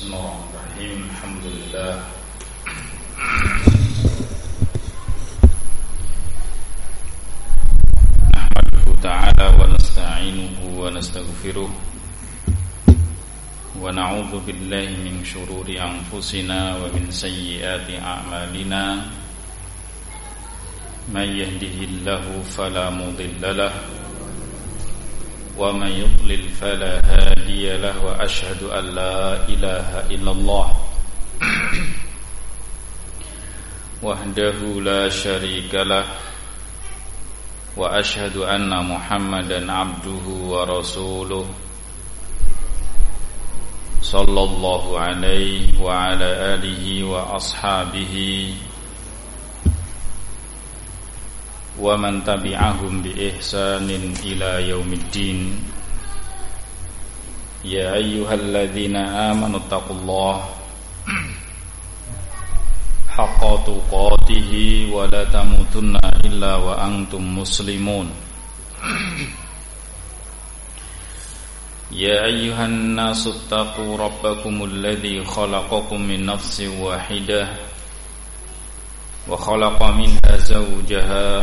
Bismillahirrahmanirrahim. Alhamdulillah. Nahmaduhu ta'ala wa nasta'inuhu wa nastaghfiruh. Wa na'udzu billahi min syururi anfusina wa min sayyiati a'malina. May yahdihillahu fala mudilla lahu wa man yudlil fala hadiya lahu wa asyhadu an la ilaha illallah wahdahu la syarika lah wa asyhadu anna Muhammadan abduhu wa rasuluh sallallahu alaihi wa ala alihi wa ashabihi wa man tabi'ahum bi ihsanin ila yaumiddin. Ya ayyuhalladzina amanu taqullaha haqqa tuqatih wa la tamutunna illa wa antum muslimun. Ya ayyuhan nasu taqu rabbakumul ladzi khalaqakum min nafsin wahidah wa khalaqa minha zawjaha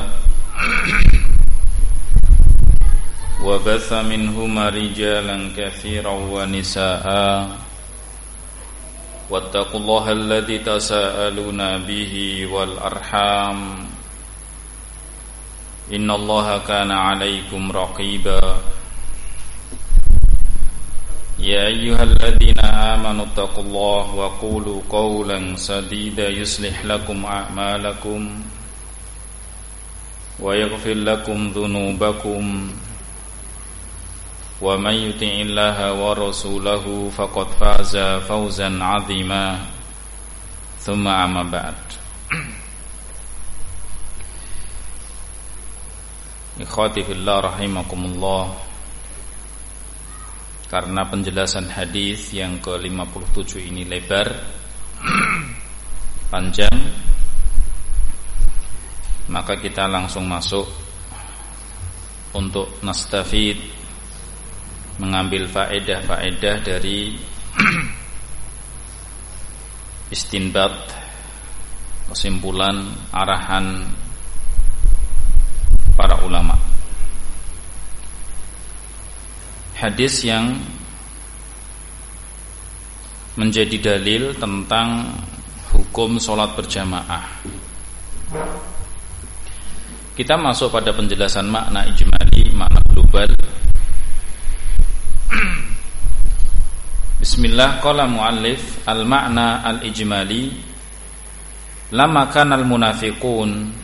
wa batha minhuma rijalan katsiran wa nisaa wattaqullaha alladzi tasaaluna bihi wal arham innallaha kana 'alaikum raqiba. Ya ayyuhalladzina amanu taqullaha wa qulu qawlan sadida yuslih lakum a'malakum wa yaghfir lakum dhunubakum wa may yuti'illaha wa rasulahu faqad faza fawzan 'azima. Tsumma amma ba'd. Ikhwati fillah rahimakumullah. Karena penjelasan hadis yang ke-57 ini lebar, panjang, maka kita langsung masuk untuk nastafid, mengambil faedah-faedah dari istinbat, kesimpulan, arahan para ulama. Hadis yang menjadi dalil tentang hukum sholat berjamaah. Kita masuk pada penjelasan makna ijmali, makna global. Bismillah, qala muallif al-makna al-ijmali lamma kana al-munafiqun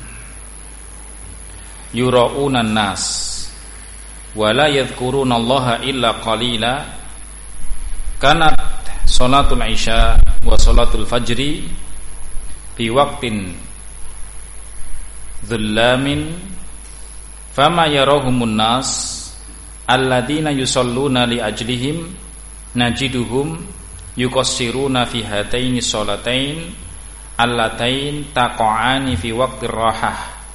yura'una an-nas wa la yadhkuruna Allaha illa qalila kanat salatul isya wa salatul fajri fi waqtin dhullamin fama yarahumun nas alladina yusalluna li ajlihim najiduhum yuqassiruna fi hataini salatain allatain taqa'ani fi waqtir rahah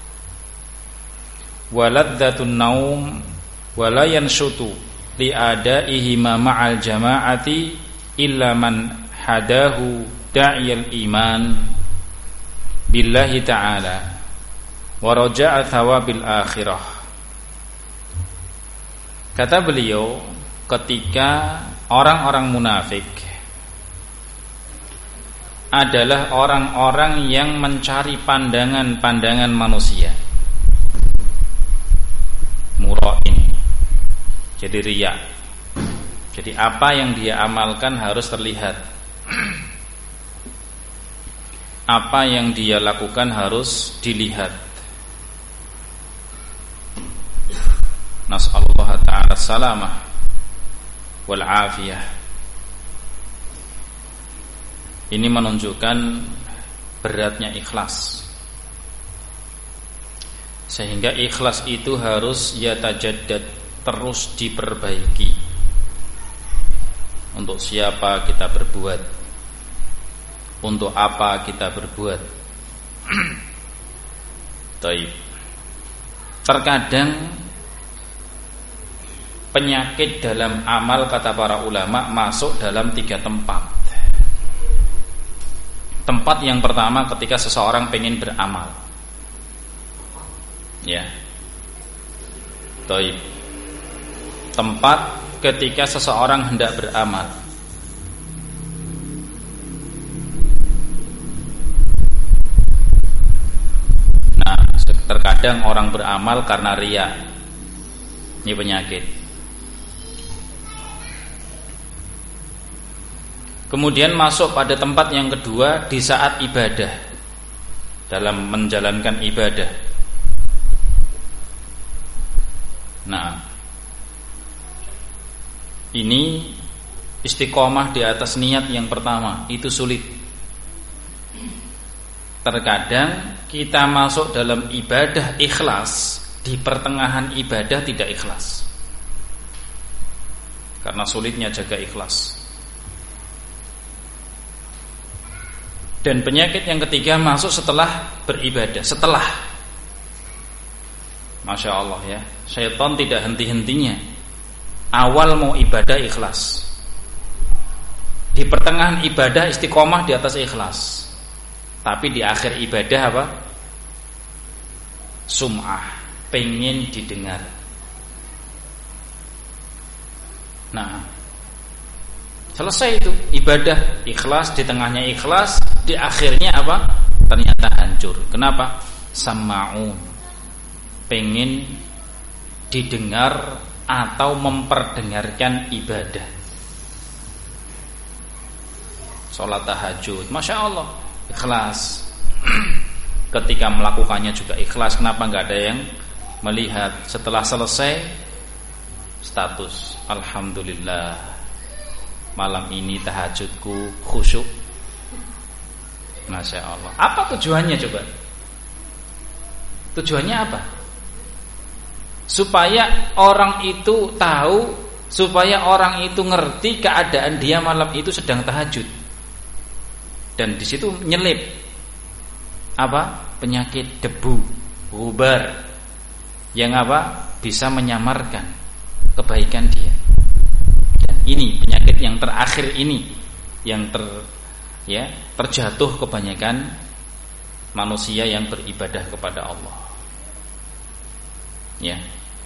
wa ladzatun naum wa la yanshutu li adaihi ma ma'al jama'ati illa man hadahu da'iyal iman billahi ta'ala wa raja'a thawabil akhirah. Kata beliau, ketika orang-orang munafik adalah orang-orang yang mencari pandangan-pandangan manusia, mura'in, jadi riya. Jadi apa yang dia amalkan harus terlihat, apa yang dia lakukan harus dilihat. Nas'alullah ta'ala salamah wal afiyah. Ini menunjukkan beratnya ikhlas, sehingga ikhlas itu harus yatajaddad, terus diperbaiki. Untuk siapa kita berbuat, untuk apa kita berbuat. Taib. Terkadang penyakit dalam amal, kata para ulama, masuk dalam 3 tempat. Tempat yang pertama ketika seseorang pengen beramal. Ya. Taib. Tempat ketika seseorang hendak beramal. Nah, terkadang orang beramal karena riya. Ini penyakit. Kemudian masuk pada tempat yang kedua di saat ibadah, dalam menjalankan ibadah. Nah, ini istiqomah di atas niat yang pertama itu sulit. Terkadang kita masuk dalam ibadah ikhlas, di pertengahan ibadah tidak ikhlas karena sulitnya jaga ikhlas. Dan penyakit yang ketiga masuk setelah beribadah. Setelah, Masya Allah ya, syaitan tidak henti-hentinya. Awal mau ibadah ikhlas, di pertengahan ibadah istiqomah di atas ikhlas, tapi di akhir ibadah apa? Sum'ah, pengen didengar. Nah, selesai itu ibadah ikhlas, di tengahnya ikhlas, di akhirnya apa? Ternyata hancur. Kenapa? Sama'un, pengen didengar atau memperdengarkan ibadah. Sholat tahajud, Masya Allah, ikhlas. Ketika melakukannya juga ikhlas. Kenapa nggak ada yang melihat? Setelah selesai, status alhamdulillah, malam ini tahajudku khusyuk. Masya Allah. Apa tujuannya coba? Tujuannya apa? Supaya orang itu tahu, supaya orang itu ngerti keadaan dia malam itu sedang tahajud. Dan di situ nyelip apa? Penyakit debu, gubar, yang apa? Bisa menyamarkan kebaikan dia. Dan ini penyakit yang terakhir ini yang terjatuh kebanyakan manusia yang beribadah kepada Allah. Ya.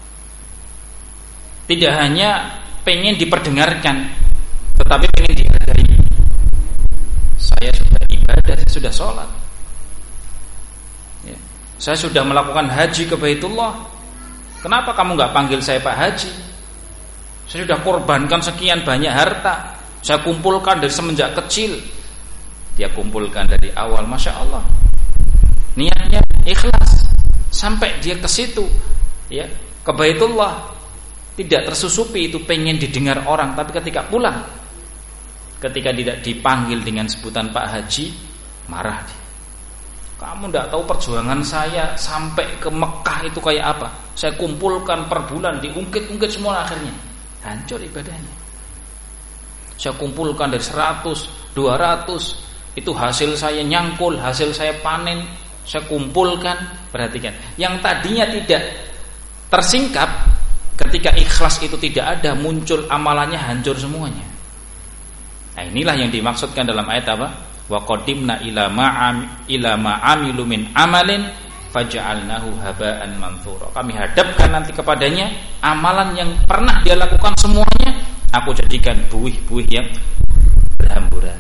Tidak hanya pengen diperdengarkan, tetapi pengen dihargai. Saya sudah ibadah, saya sudah sholat, ya. Saya sudah melakukan haji ke Baitullah. Kenapa kamu gak panggil saya Pak Haji? Saya sudah korbankan sekian banyak harta, saya kumpulkan dari semenjak kecil. Dia kumpulkan dari awal, Masya Allah, niatnya ikhlas, sampai dia ke situ, ya, ke Baitullah, tidak tersusupi itu pengen didengar orang. Tapi ketika pulang, ketika tidak dipanggil dengan sebutan Pak Haji, marah dia. Kamu tidak tahu perjuangan saya sampai ke Mekah itu kayak apa. Saya kumpulkan per bulan, diungkit-ungkit semua, akhirnya hancur ibadahnya. Saya kumpulkan dari 100, 200, itu hasil saya nyangkul, hasil saya panen, saya kumpulkan. Perhatikan, yang tadinya tidak tersingkap, ketika ikhlas itu tidak ada, muncul amalannya hancur semuanya. Nah, inilah yang dimaksudkan dalam ayat apa? Wa qadimna ila ma amilu min amalin faja'alnahu haba'an manthura. Kami hadapkan nanti kepadanya amalan yang pernah dia lakukan semuanya, aku jadikan buih-buih yang berhamburan.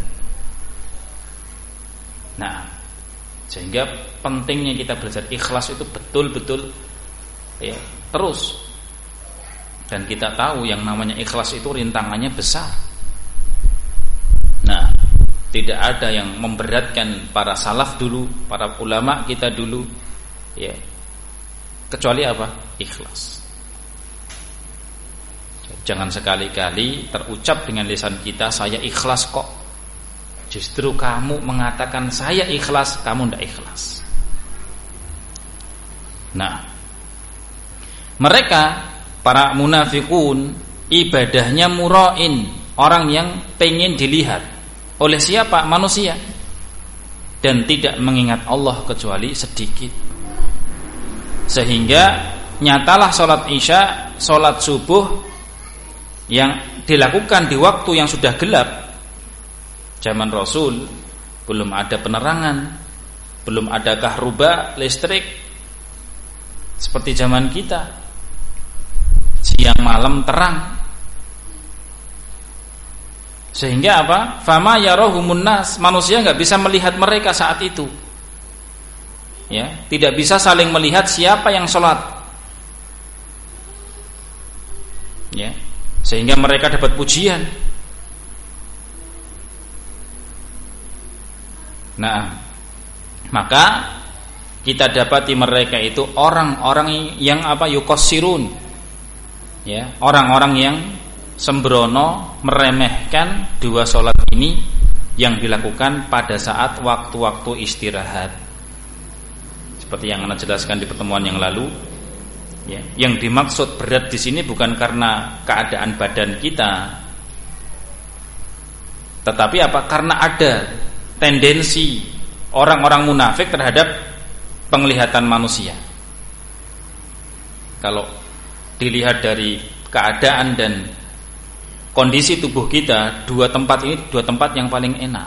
Nah, sehingga pentingnya kita belajar ikhlas itu betul-betul, ya, terus. Dan kita tahu yang namanya ikhlas itu rintangannya besar. Nah, tidak ada yang memberatkan para salaf dulu, para ulama kita dulu, ya, kecuali apa? Ikhlas. Jangan sekali-kali terucap dengan lisan kita, saya ikhlas kok. Justru kamu mengatakan saya ikhlas, kamu tidak ikhlas. Nah, mereka para munafikun ibadahnya mura'in, orang yang pengen dilihat oleh siapa? Manusia. Dan tidak mengingat Allah kecuali sedikit. Sehingga nyatalah sholat isya, sholat subuh yang dilakukan di waktu yang sudah gelap zaman Rasul belum ada penerangan, belum ada kahruba, listrik seperti zaman kita, siang malam terang. Sehingga apa? Fama yarahumun nas, manusia enggak bisa melihat mereka saat itu. Ya, tidak bisa saling melihat siapa yang sholat. Ya, sehingga mereka dapat pujian. Nah, maka kita dapati mereka itu orang-orang yang apa? Yuqassirun. Ya, orang-orang yang sembrono meremehkan dua sholat ini yang dilakukan pada saat waktu-waktu istirahat. Seperti yang Anda jelaskan di pertemuan yang lalu, ya, yang dimaksud berat di sini bukan karena keadaan badan kita, tetapi apa? Karena ada tendensi orang-orang munafik terhadap penglihatan manusia. Kalau dilihat dari keadaan dan kondisi tubuh kita, dua tempat ini dua tempat yang paling enak.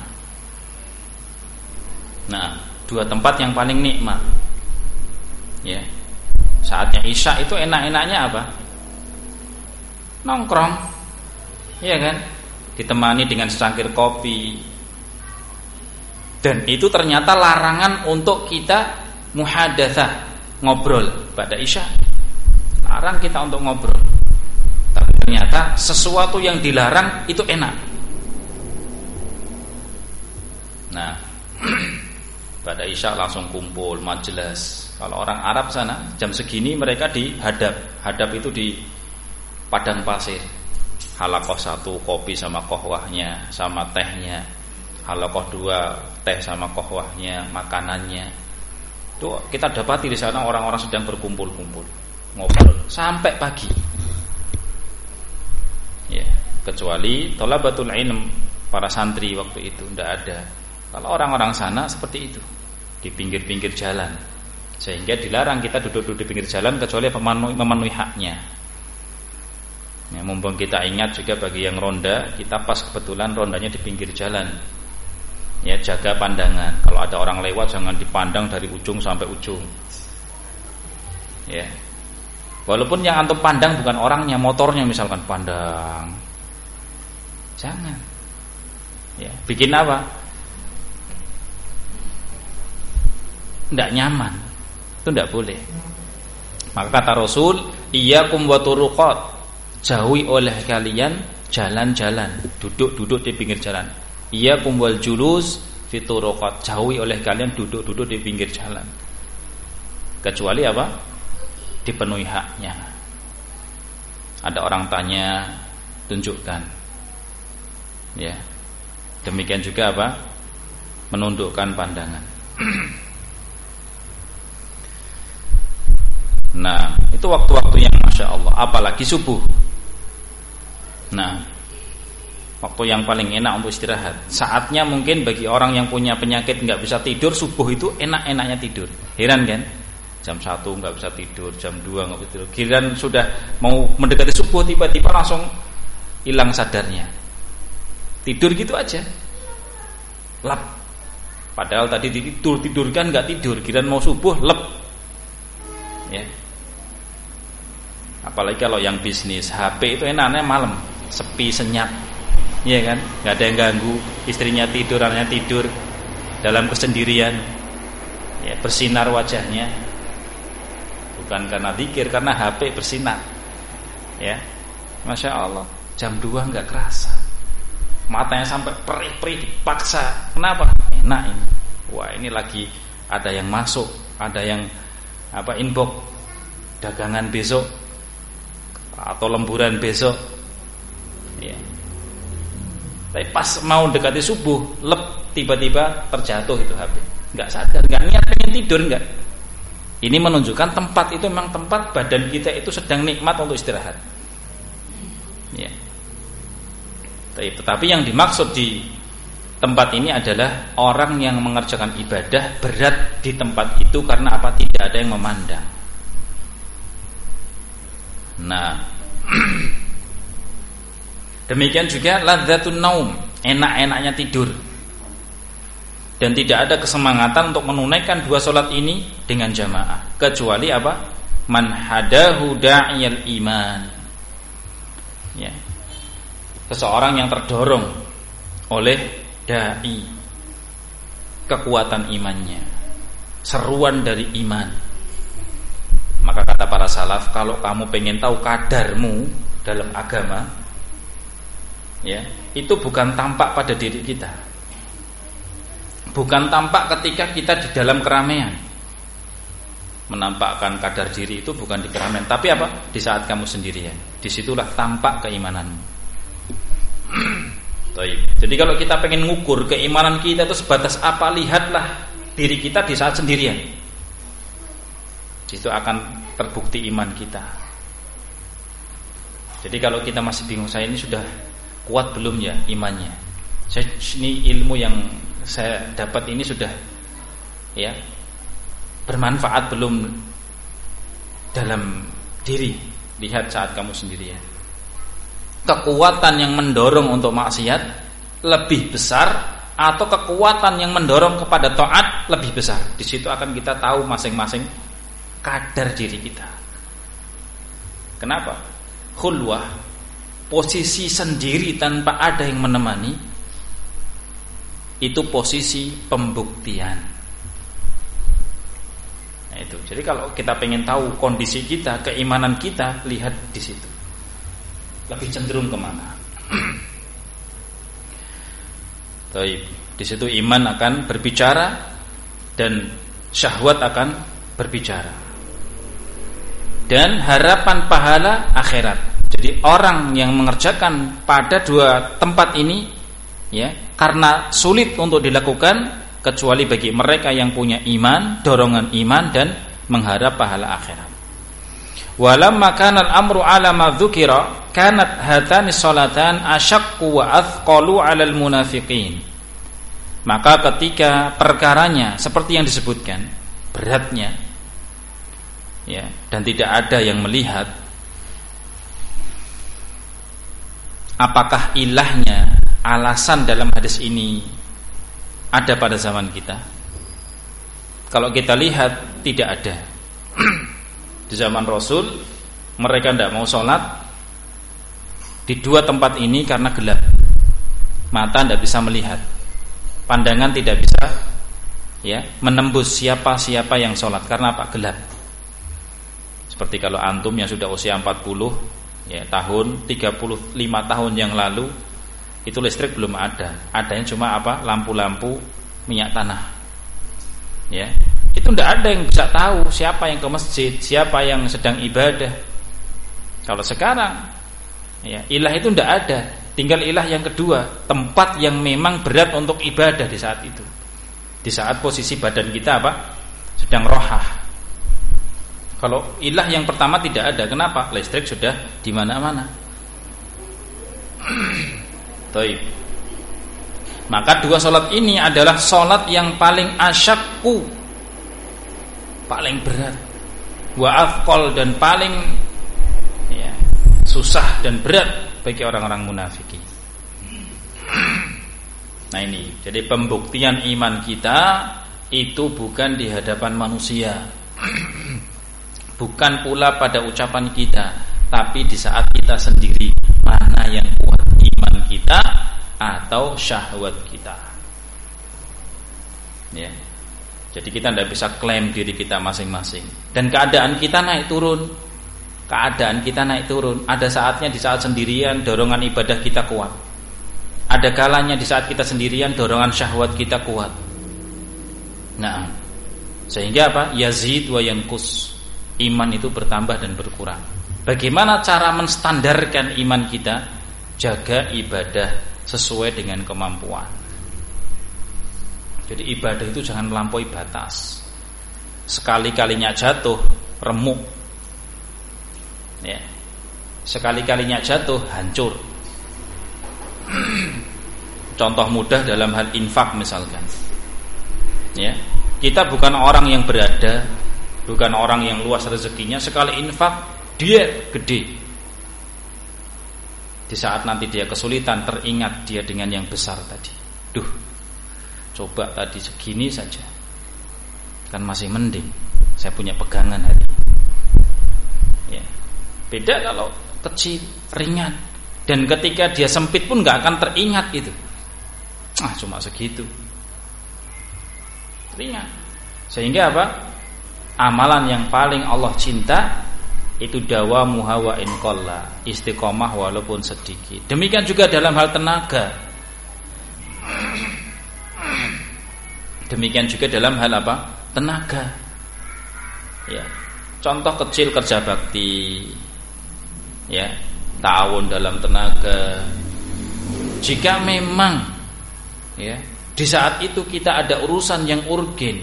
Nah, dua tempat yang paling nikmat. Ya. Saatnya Isya itu enak-enaknya apa? Nongkrong. Iya kan? Ditemani dengan secangkir kopi. Dan itu ternyata larangan untuk kita muhadatsah, ngobrol pada Isya. Larang kita untuk ngobrol. Tapi ternyata sesuatu yang dilarang itu enak. Nah, pada Isya langsung kumpul majelis. Kalau orang Arab sana jam segini mereka dihadap. Hadap itu di padang pasir. Halakoh 1 kopi sama kohwahnya, sama tehnya. Halakoh 2 teh sama kohwahnya, makanannya. Itu kita dapati di sana orang-orang sedang berkumpul-kumpul, ngobrol sampai pagi. Ya, kecuali thalabatul ilm, para santri waktu itu tidak ada. Kalau orang-orang sana seperti itu, di pinggir-pinggir jalan. Sehingga dilarang kita duduk-duduk di pinggir jalan kecuali memenuhi haknya. Ya, mumpung kita ingat juga bagi yang ronda, kita pas kebetulan rondanya di pinggir jalan. Ya, jaga pandangan. Kalau ada orang lewat jangan dipandang dari ujung sampai ujung. Ya. Walaupun yang antum pandang bukan orangnya, motornya misalkan pandang. Jangan. Ya, bikin apa? Tidak nyaman. Itu tidak boleh. Maka kata Rasul, iyyakum wa turuqat, jauhi oleh kalian jalan-jalan, duduk-duduk di pinggir jalan. Iyyakum wal julus fi turuqat, jauhi oleh kalian duduk-duduk di pinggir jalan. Kecuali apa? Dipenuhi haknya. Ada orang tanya, tunjukkan. Ya. Demikian juga apa? Menundukkan pandangan. Nah, itu waktu-waktu yang Masya Allah, apalagi subuh. Nah, waktu yang paling enak untuk istirahat. Saatnya mungkin bagi orang yang punya penyakit nggak bisa tidur, subuh itu enak-enaknya tidur. Heran kan? Jam 1 nggak bisa tidur, jam 2 nggak bisa tidur. Giliran sudah mau mendekati subuh, tiba-tiba langsung hilang sadarnya. Tidur gitu aja, lap. Padahal tadi tidur kan nggak tidur. Giliran mau subuh, lep. Ya. Apalagi kalau yang bisnis, HP itu enaknya malam, sepi, senyap, iya kan, nggak ada yang ganggu, istrinya tidur, anaknya tidur dalam kesendirian, ya, bersinar wajahnya, bukan karena zikir, karena HP bersinar, ya, Masya Allah, jam 2 nggak kerasa, matanya sampai perih-perih dipaksa, kenapa? Enak ini, wah ini lagi ada yang masuk, ada yang inbox dagangan besok atau lemburan besok, ya. Tapi pas mau dekati subuh, lep, tiba-tiba terjatuh itu HP, nggak sadar, nggak niat pengen tidur, nggak. Ini menunjukkan tempat itu memang tempat badan kita itu sedang nikmat untuk istirahat, ya. Tetapi yang dimaksud di tempat ini adalah orang yang mengerjakan ibadah berat di tempat itu karena apa? Tidak ada yang memandang. Nah, demikian juga ladzatun naum, enak-enaknya tidur. dan tidak ada kesemangatan untuk menunaikan dua salat ini dengan jamaah kecuali apa? Man hadahu da'iyal iman. Ya. Seseorang yang terdorong oleh dai, kekuatan imannya, seruan dari iman. Maka kata para salaf, kalau kamu pengen tahu kadarmu dalam agama, ya, itu bukan tampak pada diri kita, bukan tampak ketika kita di dalam keramaian. Menampakkan kadar diri itu bukan di keramaian, tapi apa? Di saat kamu sendirian. Disitulah tampak keimananmu. Jadi kalau kita pengen ngukur keimanan kita itu sebatas apa, lihatlah diri kita di saat sendirian. Itu akan terbukti iman kita. Jadi kalau kita masih bingung, saya ini sudah kuat belum ya imannya? Ini ilmu yang saya dapat ini sudah ya bermanfaat belum dalam diri? Lihat saat kamu sendirian. Kekuatan yang mendorong untuk maksiat lebih besar atau kekuatan yang mendorong kepada taat lebih besar? Di situ akan kita tahu masing-masing kadar diri kita. Kenapa? Khulwah, posisi sendiri tanpa ada yang menemani, itu posisi pembuktian. Nah itu. Jadi kalau kita pengen tahu kondisi kita, keimanan kita, lihat di situ. Lebih cenderung kemana? Baik. Di situ iman akan berbicara dan syahwat akan berbicara. Dan harapan pahala akhirat. Jadi orang yang mengerjakan pada dua tempat ini, ya, karena sulit untuk dilakukan kecuali bagi mereka yang punya iman, dorongan iman dan mengharap pahala akhirat. Walamma kana al-amru ala ma dzukira kanat hatani sholatan asyaqqu wa athqalu 'alal munafiqin. Maka ketika perkaranya seperti yang disebutkan, beratnya, ya, dan tidak ada yang melihat, apakah ilahnya, alasan dalam hadis ini ada pada zaman kita? Kalau kita lihat tidak ada. Di zaman Rasul mereka tidak mau sholat di dua tempat ini karena gelap, mata tidak bisa melihat, pandangan tidak bisa ya menembus siapa yang sholat karena apa? Gelap. Seperti kalau antum yang sudah usia 40 ya tahun, 35 tahun yang lalu, itu listrik belum ada. Adanya cuma apa? Lampu-lampu minyak tanah. Ya. Itu tidak ada yang bisa tahu siapa yang ke masjid, siapa yang sedang ibadah. Kalau sekarang ya, ilah itu tidak ada. Tinggal ilah yang kedua, tempat yang memang berat untuk ibadah di saat itu. Di saat posisi badan kita apa? Sedang rohah. Kalau ilah yang pertama tidak ada, kenapa? Listrik sudah di mana-mana. Baik. Maka dua salat ini adalah salat yang paling asyakku, paling berat, wa afqal, dan paling ya, susah dan berat bagi orang-orang munafiki. Nah ini, jadi pembuktian iman kita itu bukan di hadapan manusia, bukan pula pada ucapan kita, tapi di saat kita sendiri, mana yang kuat, iman kita atau syahwat kita. Ya. Jadi kita tidak bisa klaim diri kita masing-masing. Dan keadaan kita naik turun. Keadaan kita naik turun. Ada saatnya di saat sendirian dorongan ibadah kita kuat. Ada kalanya di saat kita sendirian dorongan syahwat kita kuat. Nah, sehingga apa? Yazid wa yanqus. Iman itu bertambah dan berkurang. Bagaimana cara menstandarkan iman kita? Jaga ibadah sesuai dengan kemampuan. Jadi ibadah itu jangan melampaui batas. Sekali-kalinya jatuh, remuk. Ya. Sekali-kalinya jatuh, hancur. Contoh mudah dalam hal infak misalkan. Ya. Kita bukan orang yang berada, bukan orang yang luas rezekinya, sekali infak dia gede. Di saat nanti dia kesulitan, teringat dia dengan yang besar tadi. Duh, coba tadi segini saja, kan masih mending, saya punya pegangan hati. Ya. Beda kalau kecil, ringan, dan ketika dia sempit pun nggak akan teringat gitu. Cuma segitu, ringan. Sehingga apa? Amalan yang paling Allah cinta itu dawamuha wa in qalla, istiqomah walaupun sedikit. Demikian juga dalam hal tenaga. Demikian juga dalam hal apa? Tenaga. Ya. Contoh kecil kerja bakti. Ya, ta'awun dalam tenaga. Jika memang ya, di saat itu kita ada urusan yang urgen.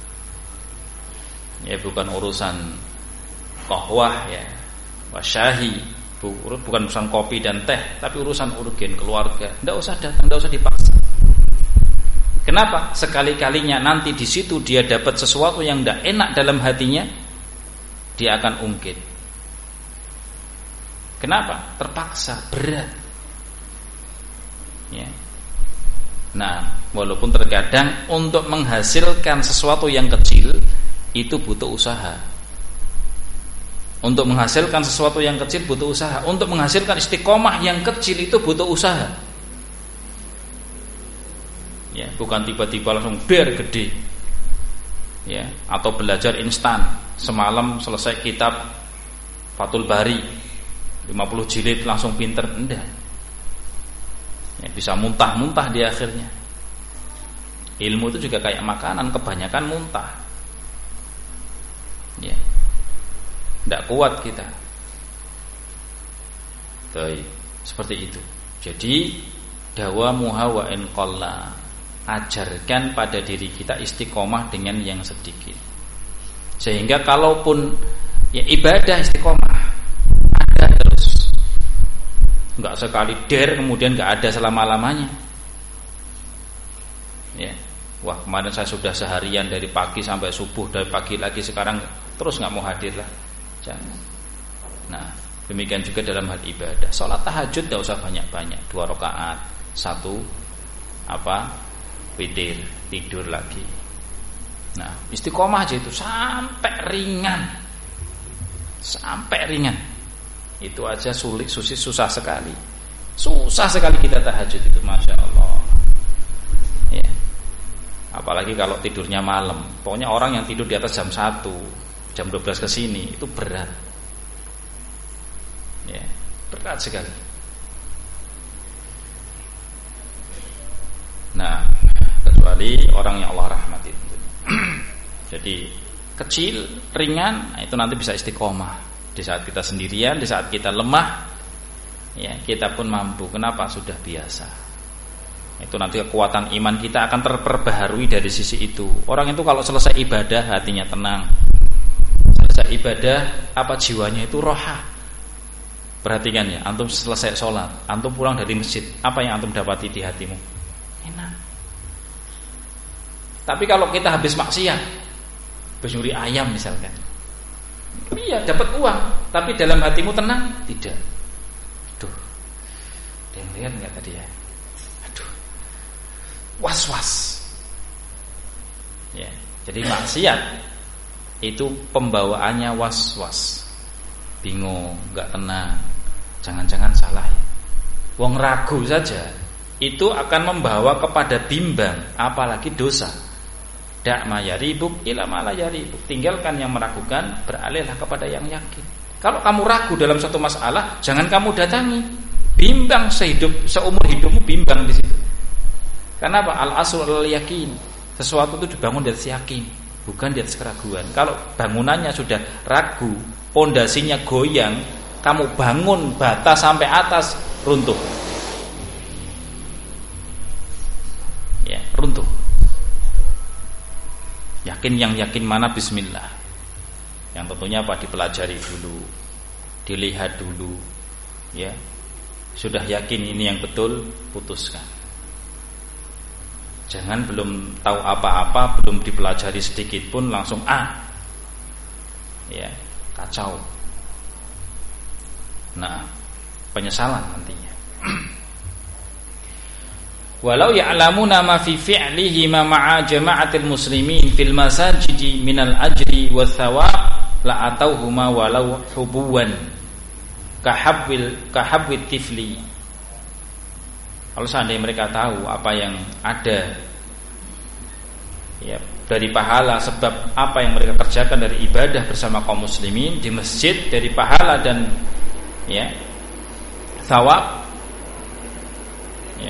Ya, bukan urusan qahwah ya, wasyahi, bukan urusan kopi dan teh, tapi urusan urgen keluarga. Enggak usah datang, enggak usah dipaksa. Kenapa? Sekali-kalinya nanti di situ dia dapat sesuatu yang enggak enak dalam hatinya, dia akan ungkit. Kenapa? Terpaksa, berat. Ya. Nah, walaupun terkadang untuk menghasilkan sesuatu yang kecil itu butuh usaha. Untuk menghasilkan sesuatu yang kecil butuh usaha. Untuk menghasilkan istiqomah yang kecil itu butuh usaha. Ya, bukan tiba-tiba langsung gede. Ya, atau belajar instan. Semalam selesai kitab Fathul Bari 50 jilid langsung pinter, enggak. Ya, bisa muntah-muntah di akhirnya. Ilmu itu juga kayak makanan, kebanyakan muntah. Ya, tidak kuat kita. Seperti itu. Jadi dawamuha wa in qalla, ajarkan pada diri kita istiqomah dengan yang sedikit. Sehingga kalaupun ya ibadah istiqomah ada terus, enggak sekali kemudian enggak ada selama-lamanya. Ya. Wah, kemarin saya sudah seharian dari pagi sampai subuh, dari pagi lagi sekarang terus enggak mau hadir lah. Jangan. Nah, demikian juga dalam hal ibadah. Salat tahajud enggak usah banyak-banyak, 2 rakaat, 1 witir, tidur lagi. Nah, istiqomah aja itu sampai ringan. Sampai ringan. Itu aja susah sekali. Susah sekali kita tahajud itu, Masya Allah. Ya. Apalagi kalau tidurnya malam. Pokoknya orang yang tidur di atas jam 1, jam 12 ke sini itu berat. Ya, berat sekali. Nah, kecuali orang yang Allah rahmati. Jadi kecil, ringan, itu nanti bisa istiqomah. Di saat kita sendirian, di saat kita lemah, ya kita pun mampu. Kenapa? Sudah biasa. Itu nanti kekuatan iman kita akan terperbaharui dari sisi itu. Orang itu kalau selesai ibadah hatinya tenang. Selesai ibadah apa jiwanya itu roha. Perhatikan ya, antum selesai sholat, antum pulang dari masjid, apa yang antum dapati di hatimu? Enak. Tapi kalau kita habis maksiat, habis nyuri ayam misalkan, iya dapat uang, tapi dalam hatimu tenang? Tidak. Aduh, ada yang lihat nggak tadi ya? Aduh, was-was. Ya, jadi maksiat itu pembawaannya was-was, bingung, nggak tenang, jangan-jangan salah ya. Wong ragu saja itu akan membawa kepada bimbang, apalagi dosa. Da'ma yaribuk ila ma la yaribuk. Tinggalkan yang meragukan, beralihlah kepada yang yakin. Kalau kamu ragu dalam suatu masalah, jangan kamu datangi. Bimbang seumur hidupmu bimbang di situ. Karena apa? Al-aslu al-yakin. Sesuatu itu dibangun di atas yakin, bukan di atas keraguan. Kalau bangunannya sudah ragu, pondasinya goyang, kamu bangun bata sampai atas, runtuh. Ya, runtuh. Yakin yang yakin mana? Bismillah. Yang tentunya apa? Dipelajari dulu, dilihat dulu. Ya, sudah yakin ini yang betul, putuskan. Jangan belum tahu apa-apa, belum dipelajari sedikit pun langsung ya, kacau. Nah, penyesalan nantinya. walau ya'lamuna ma fi fi'lihi ma ma'a jama'atil muslimin fil masajidi minal ajri wath thawab la atauhuma walau hubuwan kahabwit tifli. Kalau seandainya mereka tahu apa yang ada ya dari pahala sebab apa yang mereka kerjakan dari ibadah bersama kaum muslimin di masjid, dari pahala dan ya thawab, ya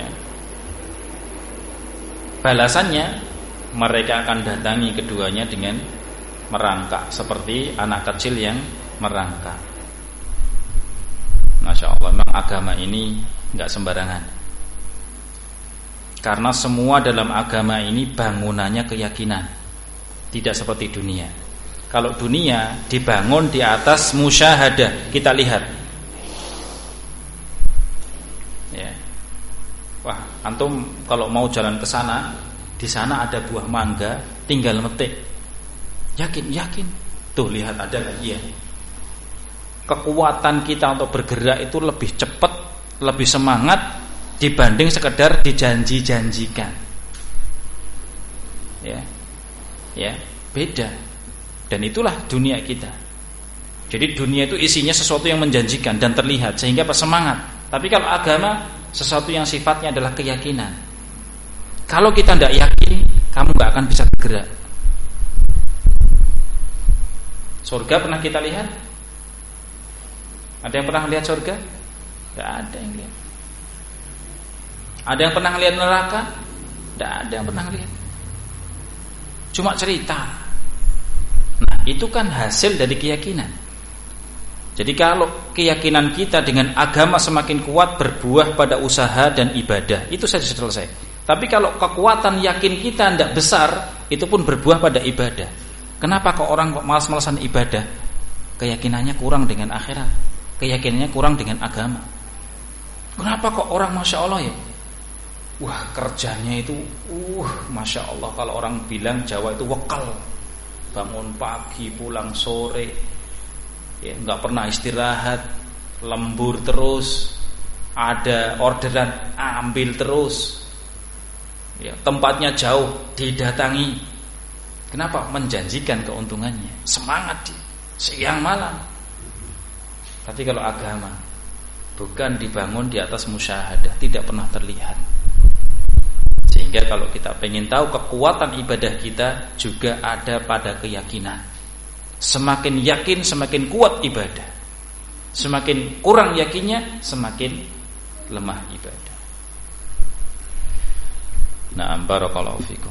balasannya mereka akan datangi keduanya dengan merangkak seperti anak kecil yang merangkak. Masya Allah, memang agama ini enggak sembarangan. Karena semua dalam agama ini bangunannya keyakinan. Tidak seperti dunia. Kalau dunia dibangun di atas musyahadah, kita lihat. Ya. Wah, antum kalau mau jalan ke sana, di sana ada buah mangga, tinggal metik. Yakin. Tuh lihat ada kan? Iya. Kekuatan kita untuk bergerak itu lebih cepat, lebih semangat dibanding sekedar dijanji-janjikan. Ya, beda. Dan itulah dunia kita. Jadi dunia itu isinya sesuatu yang menjanjikan dan terlihat sehingga semangat. Tapi kalau agama sesuatu yang sifatnya adalah keyakinan. Kalau kita tidak yakin, kamu nggak akan bisa bergerak. Surga pernah kita lihat? Ada yang pernah lihat surga? Tidak ada yang lihat. Ada yang pernah lihat neraka? Tidak ada yang pernah lihat. Cuma cerita. Nah, itu kan hasil dari keyakinan. Jadi kalau keyakinan kita dengan agama semakin kuat, berbuah pada usaha dan ibadah, itu saja selesai. Tapi kalau kekuatan yakin kita tidak besar, itu pun berbuah pada ibadah. Kenapa kok orang malas-malasan ibadah? Keyakinannya kurang dengan akhirat, keyakinannya kurang dengan agama. Kenapa kok orang Masya Allah ya? Wah, kerjanya itu Masya Allah. Kalau orang bilang Jawa itu wekal, bangun pagi pulang sore, ya, nggak pernah istirahat, lembur terus, ada orderan ambil terus, ya, tempatnya jauh didatangi. Kenapa? Menjanjikan keuntungannya, semangat dia, siang malam. Tapi kalau agama bukan dibangun di atas musyahadah, tidak pernah terlihat. Sehingga kalau kita pengen tahu kekuatan ibadah kita juga ada pada keyakinan. Semakin yakin semakin kuat ibadah. Semakin kurang yakinnya semakin lemah ibadah. Na'am, barakallahu fikum.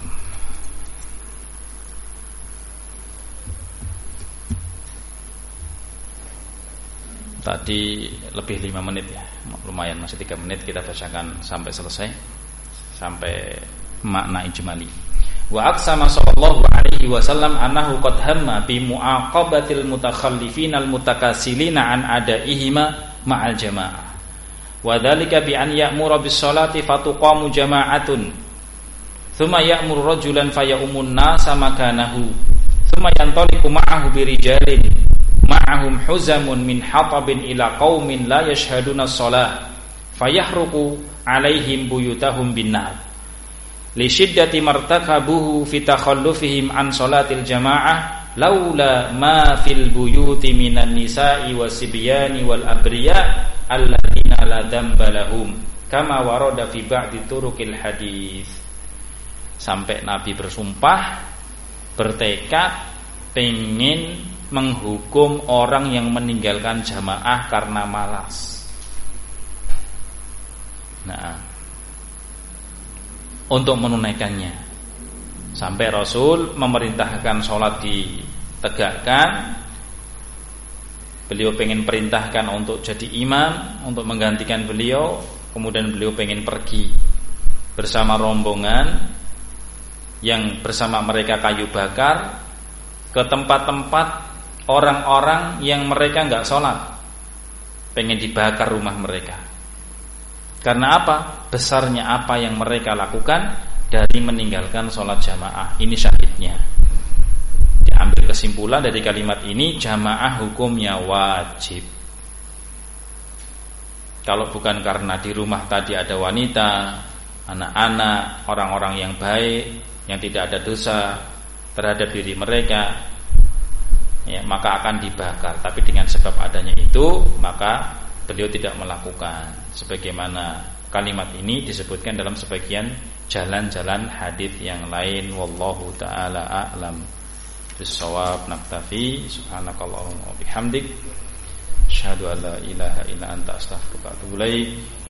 Tadi lebih 5 menit ya, lumayan, masih 3 menit kita bacakan sampai selesai, sampai makna ijmali. Wa aqsama sallallahu alaihi wasallam annahu qad hamma bi mu'aqabatil mutakhallifina al mutakasilina an adaihima ma'al jamaah. Wa dzalika bi an ya'mura bis salati fatuqamu jama'atun. Tsumma ya'muru rajulan fayaumun nasa makanahu. Tsumma yantaliqu ma'ahu bi rijalin ma'ahum huzamun min hatabin ila qaumin la yashhaduna shalah fayahruqu alaihim buyutahum binnar li shiddati martakabuhu fi takhallufihim an salatil jamaah laula ma fil buyuti minan nisa'i wasibyani wal abriya alladziina la dzamba lahum kama warada fi ba'di turuqil hadis. Sampai Nabi bersumpah, bertekad pengen menghukum orang yang meninggalkan jamaah karena malas. Nah, untuk menunaikannya, sampai Rasul memerintahkan sholat ditegakkan. Beliau pengen perintahkan untuk jadi imam, untuk menggantikan beliau. Kemudian beliau pengen pergi bersama rombongan yang bersama mereka kayu bakar ke tempat-tempat orang-orang yang mereka enggak sholat, pengen dibakar rumah mereka. Karena apa? Besarnya apa yang mereka lakukan dari meninggalkan sholat jamaah. Ini syahidnya. Diambil kesimpulan dari kalimat ini, jamaah hukumnya wajib. Kalau bukan karena di rumah tadi ada wanita, anak-anak, orang-orang yang baik, yang tidak ada dosa terhadap diri mereka, ya, maka akan dibakar. Tapi dengan sebab adanya itu, maka beliau tidak melakukan. Sebagaimana kalimat ini disebutkan dalam sebagian jalan-jalan hadis yang lain. Wallahu ta'ala a'lam bis-shawab. Naktafi. Subhanakallahumma wa bihamdik, asyhadu an la ilaha illa anta, astaghfiruka wa atubu ilaik.